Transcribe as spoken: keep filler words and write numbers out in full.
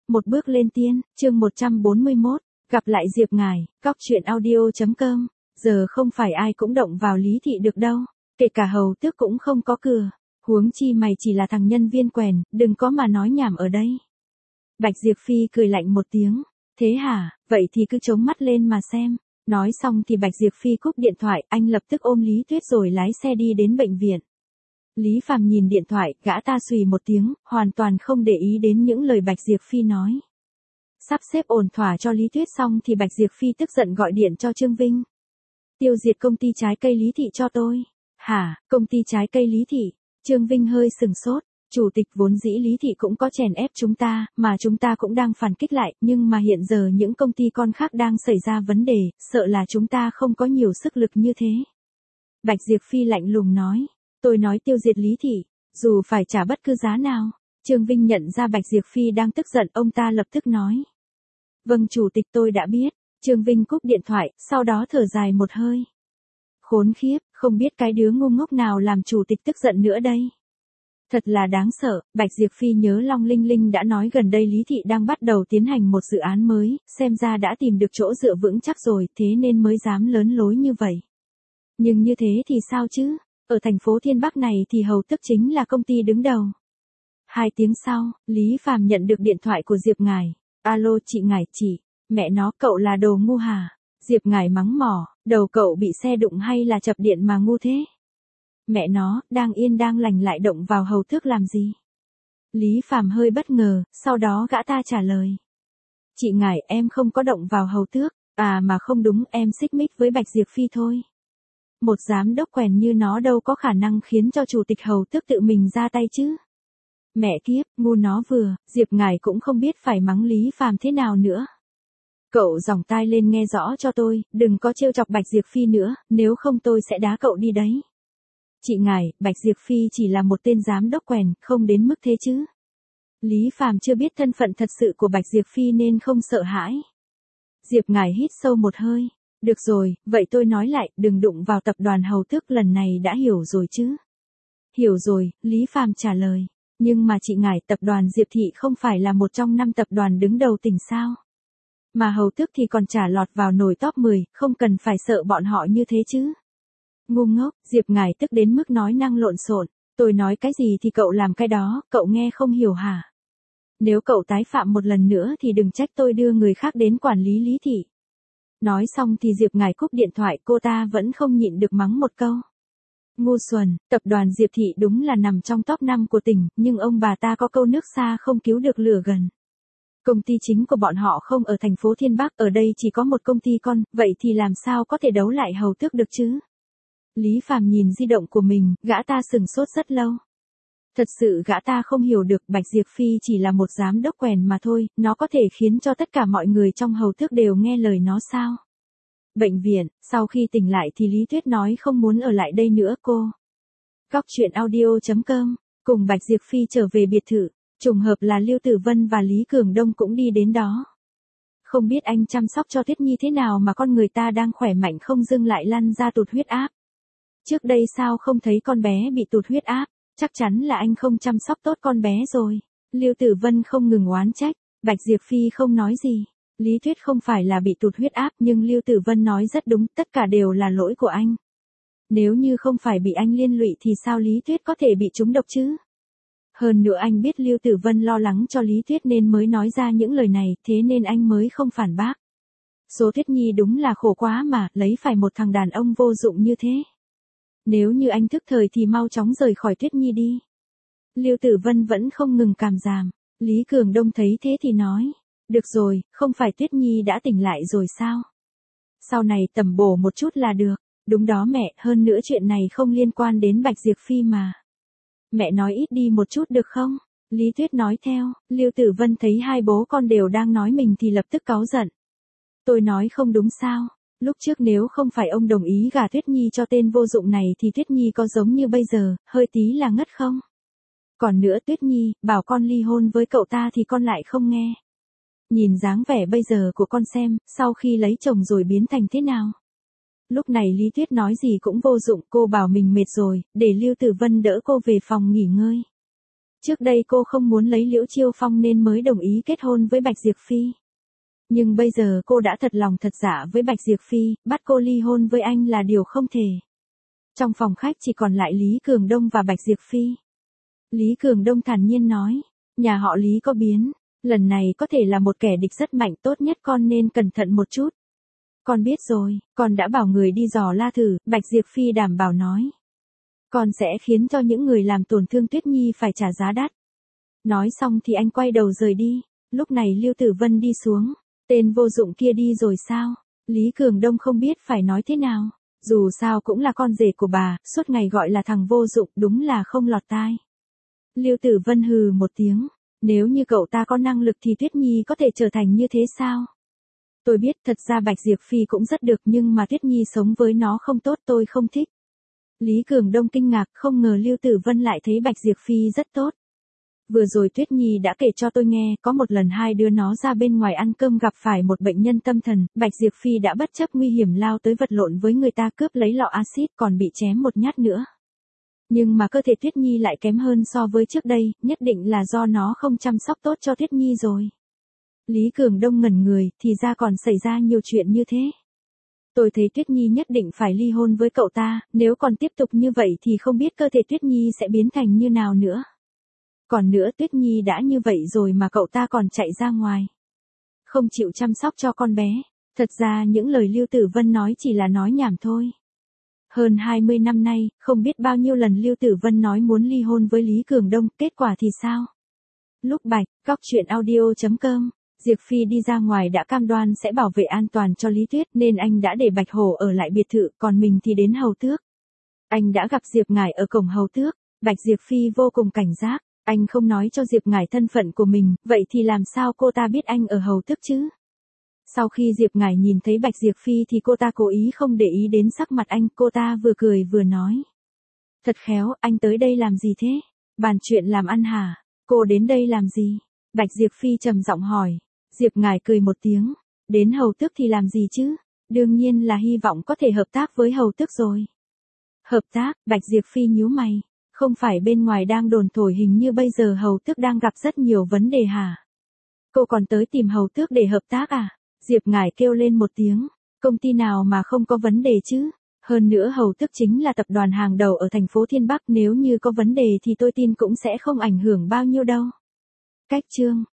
Một bước lên tiên, chương một trăm bốn mươi mốt, gặp lại Diệp Ngải, cóc truyện audio chấm com. Giờ không phải ai cũng động vào Lý Thị được đâu, kể cả hầu tước cũng không có cửa. Huống chi mày chỉ là thằng nhân viên quèn, đừng có mà nói nhảm ở đây. Bạch Diệp Phi cười lạnh một tiếng. Thế hả, vậy thì cứ chống mắt lên mà xem. Nói xong thì Bạch Diệp Phi cúp điện thoại, anh lập tức ôm Lý Tuyết rồi lái xe đi đến bệnh viện. Lý Phàm nhìn điện thoại, gã ta xùy một tiếng, hoàn toàn không để ý đến những lời Bạch Diệp Phi nói. Sắp xếp ổn thỏa cho Lý Tuyết xong thì Bạch Diệp Phi tức giận gọi điện cho Trương Vinh. Tiêu diệt công ty trái cây Lý Thị cho tôi. Hả, công ty trái cây Lý Thị? Trương Vinh hơi sừng sốt. Chủ tịch vốn dĩ Lý Thị cũng có chèn ép chúng ta, mà chúng ta cũng đang phản kích lại, nhưng mà hiện giờ những công ty con khác đang xảy ra vấn đề, sợ là chúng ta không có nhiều sức lực như thế. Bạch Diệp Phi lạnh lùng nói. Tôi nói tiêu diệt Lý Thị, dù phải trả bất cứ giá nào. Trương Vinh nhận ra Bạch Diệp Phi đang tức giận, ông ta lập tức nói. Vâng chủ tịch, tôi đã biết. Trương Vinh cúp điện thoại, sau đó thở dài một hơi. Khốn khiếp, không biết cái đứa ngu ngốc nào làm chủ tịch tức giận nữa đây. Thật là đáng sợ. Bạch Diệp Phi nhớ Long Linh Linh đã nói gần đây Lý Thị đang bắt đầu tiến hành một dự án mới, xem ra đã tìm được chỗ dựa vững chắc rồi, thế nên mới dám lớn lối như vậy. Nhưng như thế thì sao chứ? Ở thành phố Thiên Bắc này thì hầu tức chính là công ty đứng đầu. Hai tiếng sau, Lý Phàm nhận được điện thoại của Diệp Ngải. Alo chị Ngải, chị, mẹ nó, cậu là đồ ngu hả? Diệp Ngải mắng mỏ, đầu cậu bị xe đụng hay là chập điện mà ngu thế? Mẹ nó, đang yên đang lành lại động vào hầu tước làm gì? Lý Phàm hơi bất ngờ, sau đó gã ta trả lời. Chị Ngải, em không có động vào hầu tước, à mà không đúng, em xích mích với Bạch Diệp Phi thôi. Một giám đốc quèn như nó đâu có khả năng khiến cho chủ tịch hầu tước tự mình ra tay chứ. Mẹ kiếp, ngu nó vừa, Diệp Ngải cũng không biết phải mắng Lý Phàm thế nào nữa. Cậu giỏng tai lên nghe rõ cho tôi, đừng có trêu chọc Bạch Diệp Phi nữa, nếu không tôi sẽ đá cậu đi đấy. Chị Ngải, Bạch Diệp Phi chỉ là một tên giám đốc quèn, không đến mức thế chứ. Lý Phàm chưa biết thân phận thật sự của Bạch Diệp Phi nên không sợ hãi. Diệp Ngải hít sâu một hơi. Được rồi, vậy tôi nói lại, đừng đụng vào tập đoàn hầu tước, lần này đã hiểu rồi chứ? Hiểu rồi, Lý Phàm trả lời. Nhưng mà chị Ngải, tập đoàn Diệp Thị không phải là một trong năm tập đoàn đứng đầu tỉnh sao? Mà hầu tước thì còn trả lọt vào nồi top mười, không cần phải sợ bọn họ như thế chứ? Ngu ngốc, Diệp Ngải tức đến mức nói năng lộn xộn. Tôi nói cái gì thì cậu làm cái đó, cậu nghe không hiểu hả? Nếu cậu tái phạm một lần nữa thì đừng trách tôi đưa người khác đến quản lý Lý Thị. Nói xong thì Diệp Ngải cúp điện thoại, cô ta vẫn không nhịn được mắng một câu. Ngu xuẩn, tập đoàn Diệp Thị đúng là nằm trong top năm của tỉnh, nhưng ông bà ta có câu nước xa không cứu được lửa gần. Công ty chính của bọn họ không ở thành phố Thiên Bắc, ở đây chỉ có một công ty con, vậy thì làm sao có thể đấu lại hầu tước được chứ? Lý Phàm nhìn di động của mình, gã ta sừng sốt rất lâu. Thật sự gã ta không hiểu được, Bạch Diệp Phi chỉ là một giám đốc quèn mà thôi, nó có thể khiến cho tất cả mọi người trong hầu tước đều nghe lời nó sao? Bệnh viện, sau khi tỉnh lại thì Lý Tuyết nói không muốn ở lại đây nữa cô. Cóc truyện audio chấm com, cùng Bạch Diệp Phi trở về biệt thự, trùng hợp là Lưu Tử Vân và Lý Cường Đông cũng đi đến đó. Không biết anh chăm sóc cho Tuyết Nhi thế nào mà con người ta đang khỏe mạnh không dưng lại lăn ra tụt huyết áp. Trước đây sao không thấy con bé bị tụt huyết áp? Chắc chắn là anh không chăm sóc tốt con bé rồi. Lưu Tử Vân không ngừng oán trách. Bạch Diệp Phi không nói gì. Lý Tuyết không phải là bị tụt huyết áp, nhưng Lưu Tử Vân nói rất đúng, tất cả đều là lỗi của anh. Nếu như không phải bị anh liên lụy thì sao Lý Tuyết có thể bị trúng độc chứ? Hơn nữa anh biết Lưu Tử Vân lo lắng cho Lý Tuyết nên mới nói ra những lời này, thế nên anh mới không phản bác. Số Tuyết Nhi đúng là khổ quá mà, lấy phải một thằng đàn ông vô dụng như thế. Nếu như anh thức thời thì mau chóng rời khỏi Tuyết Nhi đi. Lưu Tử Vân vẫn không ngừng càm ràm. Lý Cường Đông thấy thế thì nói. Được rồi, không phải Tuyết Nhi đã tỉnh lại rồi sao? Sau này tầm bổ một chút là được. Đúng đó mẹ, hơn nữa chuyện này không liên quan đến Bạch Diệp Phi mà. Mẹ nói ít đi một chút được không? Lý Tuyết nói theo. Lưu Tử Vân thấy hai bố con đều đang nói mình thì lập tức cáu giận. Tôi nói không đúng sao? Lúc trước nếu không phải ông đồng ý gả Tuyết Nhi cho tên vô dụng này thì Tuyết Nhi có giống như bây giờ, hơi tí là ngất không? Còn nữa Tuyết Nhi, bảo con ly hôn với cậu ta thì con lại không nghe. Nhìn dáng vẻ bây giờ của con xem, sau khi lấy chồng rồi biến thành thế nào? Lúc này Lý Tuyết nói gì cũng vô dụng, cô bảo mình mệt rồi, để Lưu Tử Vân đỡ cô về phòng nghỉ ngơi. Trước đây cô không muốn lấy Liễu Chiêu Phong nên mới đồng ý kết hôn với Bạch Diệp Phi. Nhưng bây giờ cô đã thật lòng thật dạ với Bạch Diệp Phi, bắt cô ly hôn với anh là điều không thể. Trong phòng khách chỉ còn lại Lý Cường Đông và Bạch Diệp Phi. Lý Cường Đông thản nhiên nói, nhà họ Lý có biến, lần này có thể là một kẻ địch rất mạnh, tốt nhất con nên cẩn thận một chút. Con biết rồi, con đã bảo người đi dò la thử, Bạch Diệp Phi đảm bảo nói. Con sẽ khiến cho những người làm tổn thương Tuyết Nhi phải trả giá đắt. Nói xong thì anh quay đầu rời đi, lúc này Lưu Tử Vân đi xuống, tên vô dụng kia đi rồi sao? Lý Cường Đông không biết phải nói thế nào, dù sao cũng là con rể của bà, suốt ngày gọi là thằng vô dụng, đúng là không lọt tai. Lưu Tử Vân hừ một tiếng, nếu như cậu ta có năng lực thì Tuyết Nhi có thể trở thành như thế sao? Tôi biết thật ra Bạch Diệp Phi cũng rất được nhưng mà Tuyết Nhi sống với nó không tốt, tôi không thích. Lý Cường Đông kinh ngạc, không ngờ Lưu Tử Vân lại thấy Bạch Diệp Phi rất tốt. Vừa rồi Tuyết Nhi đã kể cho tôi nghe, có một lần hai đứa nó ra bên ngoài ăn cơm gặp phải một bệnh nhân tâm thần, Bạch Diệp Phi đã bất chấp nguy hiểm lao tới vật lộn với người ta, cướp lấy lọ axit, còn bị chém một nhát nữa. Nhưng mà cơ thể Tuyết Nhi lại kém hơn so với trước đây, nhất định là do nó không chăm sóc tốt cho Tuyết Nhi rồi. Lý Cường Đông ngẩn người, thì ra còn xảy ra nhiều chuyện như thế. Tôi thấy Tuyết Nhi nhất định phải ly hôn với cậu ta, nếu còn tiếp tục như vậy thì không biết cơ thể Tuyết Nhi sẽ biến thành như nào nữa. Còn nữa Tuyết Nhi đã như vậy rồi mà cậu ta còn chạy ra ngoài. Không chịu chăm sóc cho con bé. Thật ra những lời Lưu Tử Vân nói chỉ là nói nhảm thôi. Hơn hai mươi năm nay, không biết bao nhiêu lần Lưu Tử Vân nói muốn ly hôn với Lý Cường Đông, kết quả thì sao? Lúc Bạch, cóc truyện audio chấm com, Diệp Phi đi ra ngoài đã cam đoan sẽ bảo vệ an toàn cho Lý Tuyết nên anh đã để Bạch Hổ ở lại biệt thự, còn mình thì đến Hầu Tước. Anh đã gặp Diệp Ngải ở cổng Hầu Tước, Bạch Diệp Phi vô cùng cảnh giác, anh không nói cho Diệp Ngải thân phận của mình, vậy thì làm sao cô ta biết anh ở Hầu Tước chứ? Sau khi Diệp Ngải nhìn thấy Bạch Diệp Phi thì cô ta cố ý không để ý đến sắc mặt anh, cô ta vừa cười vừa nói. Thật khéo, anh tới đây làm gì thế? Bàn chuyện làm ăn hả? Cô đến đây làm gì? Bạch Diệp Phi trầm giọng hỏi. Diệp Ngải cười một tiếng. Đến Hầu Tước thì làm gì chứ? Đương nhiên là hy vọng có thể hợp tác với Hầu Tước rồi. Hợp tác, Bạch Diệp Phi nhíu mày. Không phải bên ngoài đang đồn thổi hình như bây giờ Hầu Tước đang gặp rất nhiều vấn đề hả? Cô còn tới tìm Hầu Tước để hợp tác à? Diệp Ngải kêu lên một tiếng. Công ty nào mà không có vấn đề chứ? Hơn nữa Hầu Tước chính là tập đoàn hàng đầu ở thành phố Thiên Bắc, nếu như có vấn đề thì tôi tin cũng sẽ không ảnh hưởng bao nhiêu đâu. Cách chương